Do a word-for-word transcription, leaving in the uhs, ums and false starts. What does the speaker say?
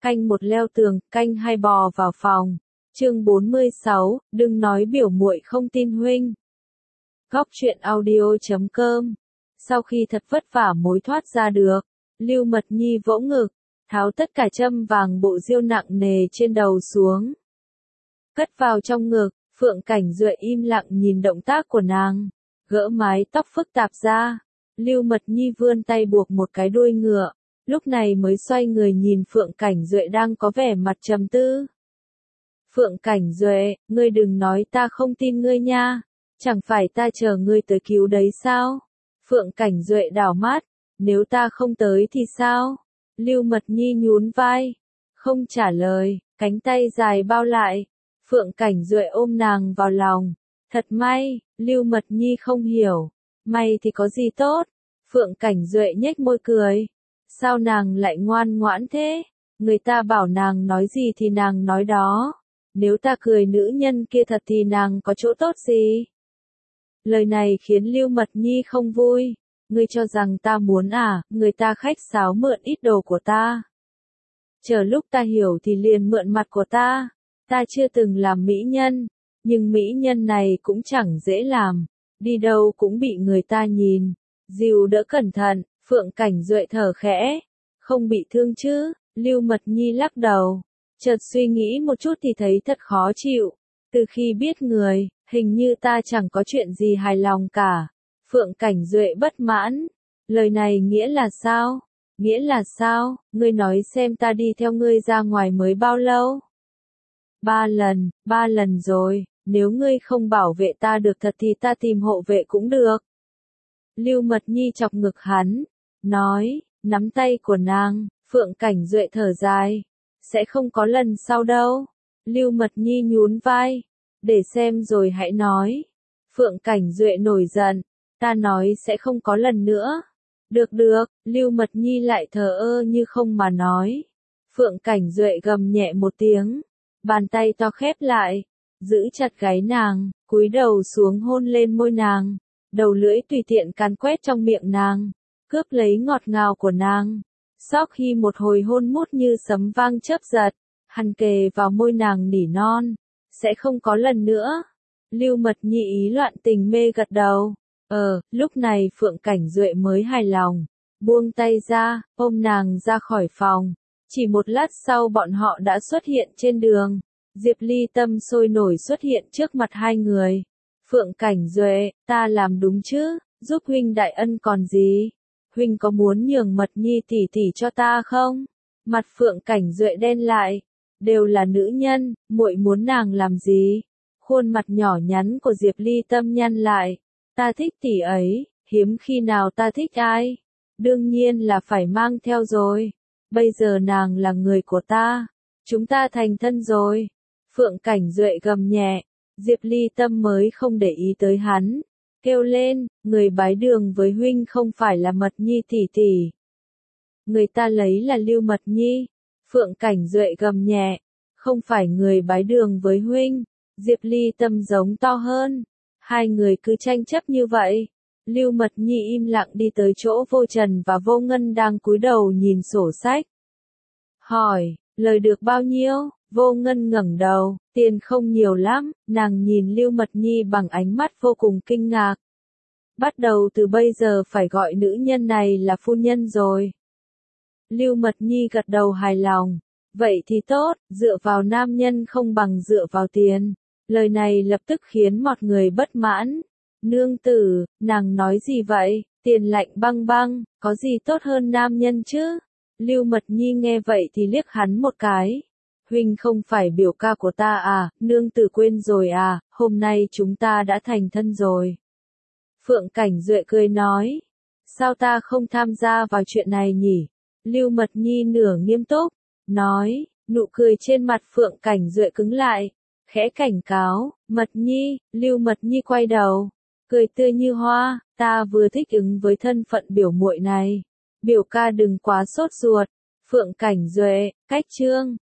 Canh một leo tường, canh hai bò vào phòng. Chương bốn mươi sáu, đừng nói biểu muội không tin huynh. Góc truyện audio chấm com. Sau khi thật vất vả mối thoát ra được, Lưu Mật Nhi vỗ ngực, tháo tất cả châm vàng bộ diêu nặng nề trên đầu xuống. Cất vào trong ngực, Phượng Cảnh Duệ im lặng nhìn động tác của nàng, gỡ mái tóc phức tạp ra. Lưu Mật Nhi vươn tay buộc một cái đuôi ngựa, lúc này mới xoay người nhìn Phượng Cảnh Duệ đang có vẻ mặt trầm tư. Phượng Cảnh Duệ, ngươi đừng nói ta không tin ngươi nha, chẳng phải ta chờ ngươi tới cứu đấy sao? Phượng Cảnh Duệ đảo mắt, nếu ta không tới thì sao? Lưu Mật Nhi nhún vai, không trả lời, cánh tay dài bao lại. Phượng Cảnh Duệ ôm nàng vào lòng, thật may. Lưu Mật Nhi không hiểu, may thì có gì tốt? Phượng Cảnh Duệ nhếch môi cười, sao nàng lại ngoan ngoãn thế? Người ta bảo nàng nói gì thì nàng nói đó, nếu ta cười nữ nhân kia thật thì nàng có chỗ tốt gì? Lời này khiến Lưu Mật Nhi không vui. Ngươi cho rằng ta muốn à, người ta khách sáo mượn ít đồ của ta. Chờ lúc ta hiểu thì liền mượn mặt của ta. Ta chưa từng làm mỹ nhân, nhưng mỹ nhân này cũng chẳng dễ làm, đi đâu cũng bị người ta nhìn. Dìu đỡ cẩn thận, Phượng Cảnh Duệ thở khẽ, không bị thương chứ? Lưu Mật Nhi lắc đầu, chợt suy nghĩ một chút thì thấy thật khó chịu. Từ khi biết người, hình như ta chẳng có chuyện gì hài lòng cả. Phượng Cảnh Duệ bất mãn, lời này nghĩa là sao? Nghĩa là sao? Ngươi nói xem, ta đi theo ngươi ra ngoài mới bao lâu? Ba lần, ba lần rồi, nếu ngươi không bảo vệ ta được thật thì ta tìm hộ vệ cũng được. Lưu Mật Nhi chọc ngực hắn, nói, nắm tay của nàng. Phượng Cảnh Duệ thở dài, sẽ không có lần sau đâu. Lưu Mật Nhi nhún vai, để xem rồi hãy nói. Phượng Cảnh Duệ nổi giận, ta nói sẽ không có lần nữa. Được được, Lưu Mật Nhi lại thờ ơ như không mà nói. Phượng Cảnh Duệ gầm nhẹ một tiếng, bàn tay to khép lại, giữ chặt gáy nàng, cúi đầu xuống hôn lên môi nàng, đầu lưỡi tùy tiện càn quét trong miệng nàng, cướp lấy ngọt ngào của nàng. Sau khi một hồi hôn mút như sấm vang chớp giật, hắn kề vào môi nàng nỉ non, sẽ không có lần nữa. Lưu Mật Nhi ý loạn tình mê gật đầu. Ờ, lúc này Phượng Cảnh Duệ mới hài lòng, buông tay ra, ôm nàng ra khỏi phòng. Chỉ một lát sau bọn họ đã xuất hiện trên đường. Diệp Ly Tâm sôi nổi xuất hiện trước mặt hai người. Phượng Cảnh Duệ, ta làm đúng chứ, giúp huynh đại ân còn gì? Huynh có muốn nhường Mật Nhi tỷ tỷ cho ta không? Mặt Phượng Cảnh Duệ đen lại, đều là nữ nhân, muội muốn nàng làm gì? Khuôn mặt nhỏ nhắn của Diệp Ly Tâm nhăn lại, ta thích tỷ ấy, hiếm khi nào ta thích ai? Đương nhiên là phải mang theo rồi. Bây giờ nàng là người của ta, chúng ta thành thân rồi. Phượng Cảnh Duệ gầm nhẹ, Diệp Ly Tâm mới không để ý tới hắn, kêu lên, người bái đường với huynh không phải là Mật Nhi tỷ tỷ. Người ta lấy là Lưu Mật Nhi. Phượng Cảnh Duệ gầm nhẹ, không phải người bái đường với huynh. Diệp Ly Tâm giống to hơn, hai người cứ tranh chấp như vậy. Lưu Mật Nhi im lặng đi tới chỗ Vô Trần và Vô Ngân đang cúi đầu nhìn sổ sách. Hỏi, lời được bao nhiêu? Vô Ngân ngẩng đầu, tiền không nhiều lắm. Nàng nhìn Lưu Mật Nhi bằng ánh mắt vô cùng kinh ngạc. Bắt đầu từ bây giờ phải gọi nữ nhân này là phu nhân rồi. Lưu Mật Nhi gật đầu hài lòng. Vậy thì tốt, dựa vào nam nhân không bằng dựa vào tiền. Lời này lập tức khiến mọi người bất mãn. Nương tử, nàng nói gì vậy? Tiền lạnh băng băng, có gì tốt hơn nam nhân chứ? Lưu Mật Nhi nghe vậy thì liếc hắn một cái. Huynh không phải biểu ca của ta à? Nương tử quên rồi à? Hôm nay chúng ta đã thành thân rồi. Phượng Cảnh Duệ cười nói, sao ta không tham gia vào chuyện này nhỉ? Lưu Mật Nhi nửa nghiêm túc, nói, nụ cười trên mặt Phượng Cảnh Duệ cứng lại, khẽ cảnh cáo, Mật Nhi. Lưu Mật Nhi quay đầu, cười tươi như hoa, ta vừa thích ứng với thân phận biểu muội này. Biểu ca đừng quá sốt ruột. Phượng Cảnh Duệ, cách chương.